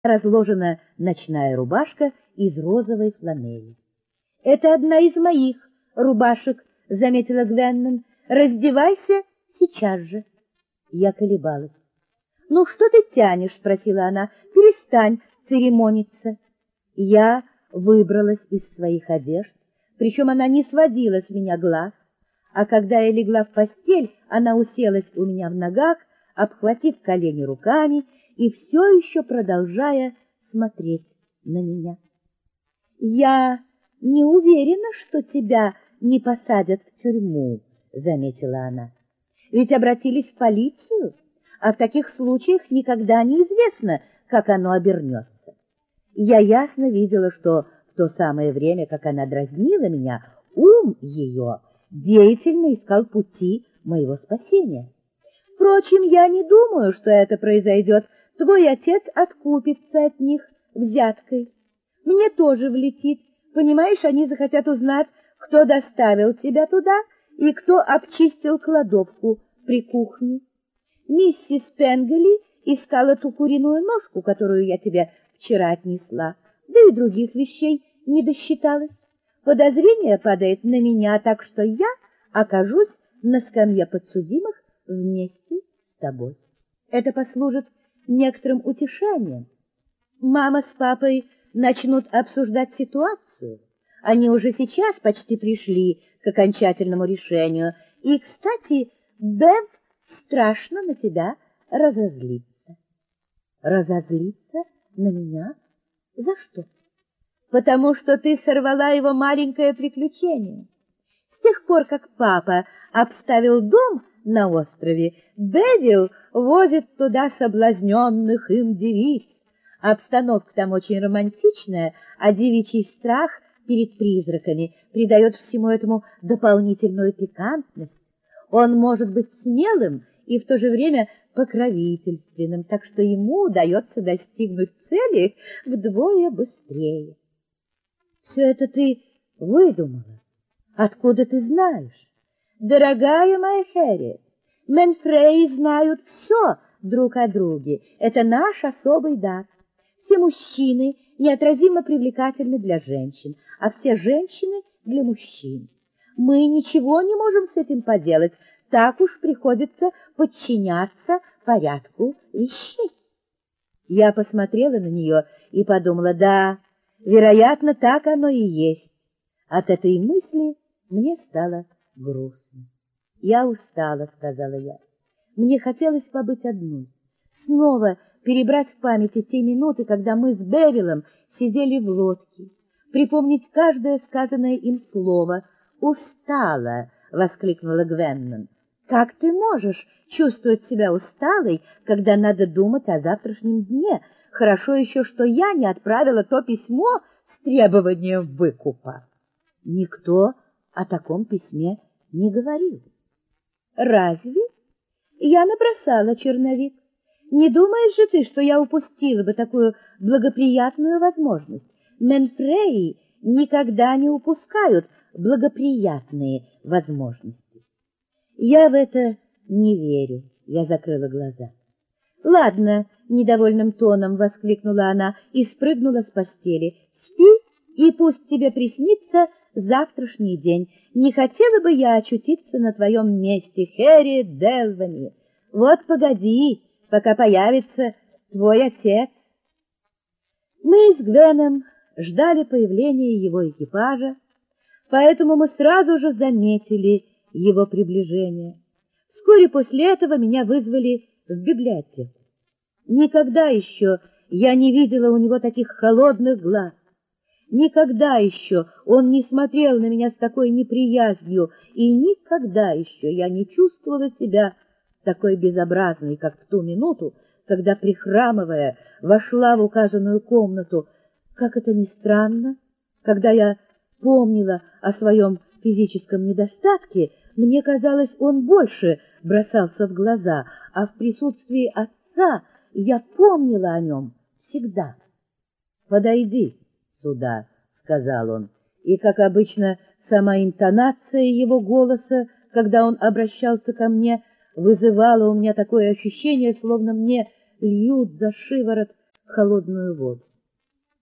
разложена ночная рубашка из розовой фланели. — Это одна из моих рубашек, — заметила Гвеннон. — Раздевайся сейчас же. Я колебалась. — Ну, что ты тянешь? — спросила она. — Перестань церемониться. Я выбралась из своих одежд, причем она не сводила с меня глаз, а когда я легла в постель, она уселась у меня в ногах, обхватив колени руками и все еще продолжая смотреть на меня. — Я не уверена, что тебя не посадят в тюрьму, — заметила она. — Ведь обратились в полицию, а в таких случаях никогда не известно, как оно обернется. Я ясно видела, что в то самое время, как она дразнила меня, ум ее деятельно искал пути моего спасения. Впрочем, я не думаю, что это произойдет. Твой отец откупится от них взяткой. Мне тоже влетит. Понимаешь, они захотят узнать, кто доставил тебя туда и кто обчистил кладовку при кухне. Миссис Пенгели искала ту куриную ножку, которую я тебе вчера отнесла, да и других вещей не досчиталась. Подозрение падает на меня, так что я окажусь на скамье подсудимых вместе с тобой. Это послужит некоторым утешением. Мама с папой начнут обсуждать ситуацию. Они уже сейчас почти пришли к окончательному решению. И, кстати, Бев страшно на тебя разозлится. Разозлится на меня? За что? Потому что ты сорвала его маленькое приключение. С тех пор, как папа обставил дом на острове, Бевил возит туда соблазненных им девиц. Обстановка там очень романтичная, а девичий страх перед призраками придает всему этому дополнительную пикантность. Он может быть смелым и в то же время покровительственным, так что ему удается достигнуть цели вдвое быстрее. Все это ты выдумала. Откуда ты знаешь? Дорогая моя Хэрриет, Менфреи знают все друг о друге. Это наш особый дар. Все мужчины неотразимо привлекательны для женщин, а все женщины для мужчин. Мы ничего не можем с этим поделать, так уж приходится подчиняться порядку вещей. Я посмотрела на нее и подумала, да, вероятно, так оно и есть. От этой мысли мне стало грустно. Я устала, сказала я. Мне хотелось побыть одной, снова перебрать в памяти те минуты, когда мы с Бевилом сидели в лодке, припомнить каждое сказанное им слово. «Устала!» — воскликнула Гвеннон. «Как ты можешь чувствовать себя усталой, когда надо думать о завтрашнем дне? Хорошо еще, что я не отправила то письмо с требованием выкупа». Никто о таком письме не говорил. «Разве? Я набросала черновик. Не думаешь же ты, что я упустила бы такую благоприятную возможность? Менфреи никогда не упускают благоприятные возможности». Я в это не верю, я закрыла глаза. «Ладно», — недовольным тоном воскликнула она и спрыгнула с постели. «Спи, и пусть тебе приснится завтрашний день. Не хотела бы я очутиться на твоем месте, Хэрриет Делвани. Вот погоди, пока появится твой отец». Мы с Гвеном ждали появления его экипажа, поэтому мы сразу же заметили его приближение. Вскоре после этого меня вызвали в библиотеку. Никогда еще я не видела у него таких холодных глаз. Никогда еще он не смотрел на меня с такой неприязнью, и никогда еще я не чувствовала себя такой безобразной, как в ту минуту, когда, прихрамывая, вошла в указанную комнату. Как это ни странно, когда я помнила о своем физическом недостатке, мне казалось, он больше бросался в глаза, а в присутствии отца я помнила о нем всегда. «Подойди сюда», — сказал он, и, как обычно, сама интонация его голоса, когда он обращался ко мне, вызывала у меня такое ощущение, словно мне льют за шиворот холодную воду.